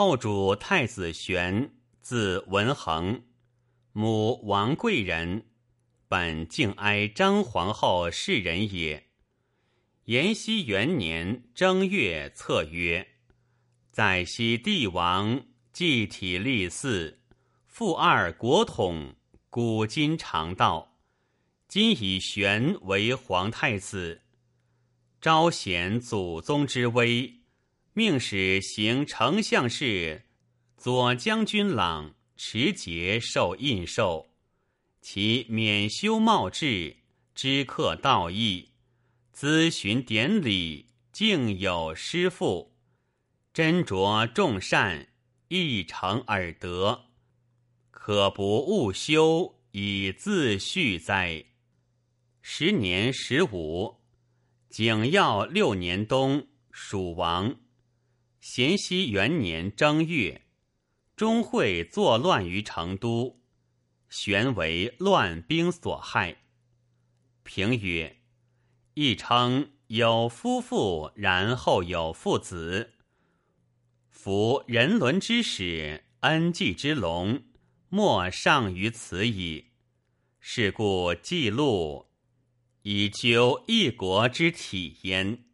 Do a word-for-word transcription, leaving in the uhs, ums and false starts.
后主太子玄，字文衡，母王贵人，本敬哀张皇后氏人也。延熙元年正月册曰：在昔帝王祭体立嗣，复二国统，古今常道。今以玄为皇太子，昭显祖宗之威，命使行丞相事，左将军郎持节受印绶，其免修茂志，知克道义，咨询典礼，敬有师父，斟酌众善，一诚耳得，可不务修，以自序哉。时年十五，景耀六年冬，属王。咸熙元年正月，钟会作乱于成都，玄为乱兵所害。评曰：亦称有夫妇，然后有父子。夫人伦之始，恩济之隆，莫上于此矣。是故记录以究一国之体焉。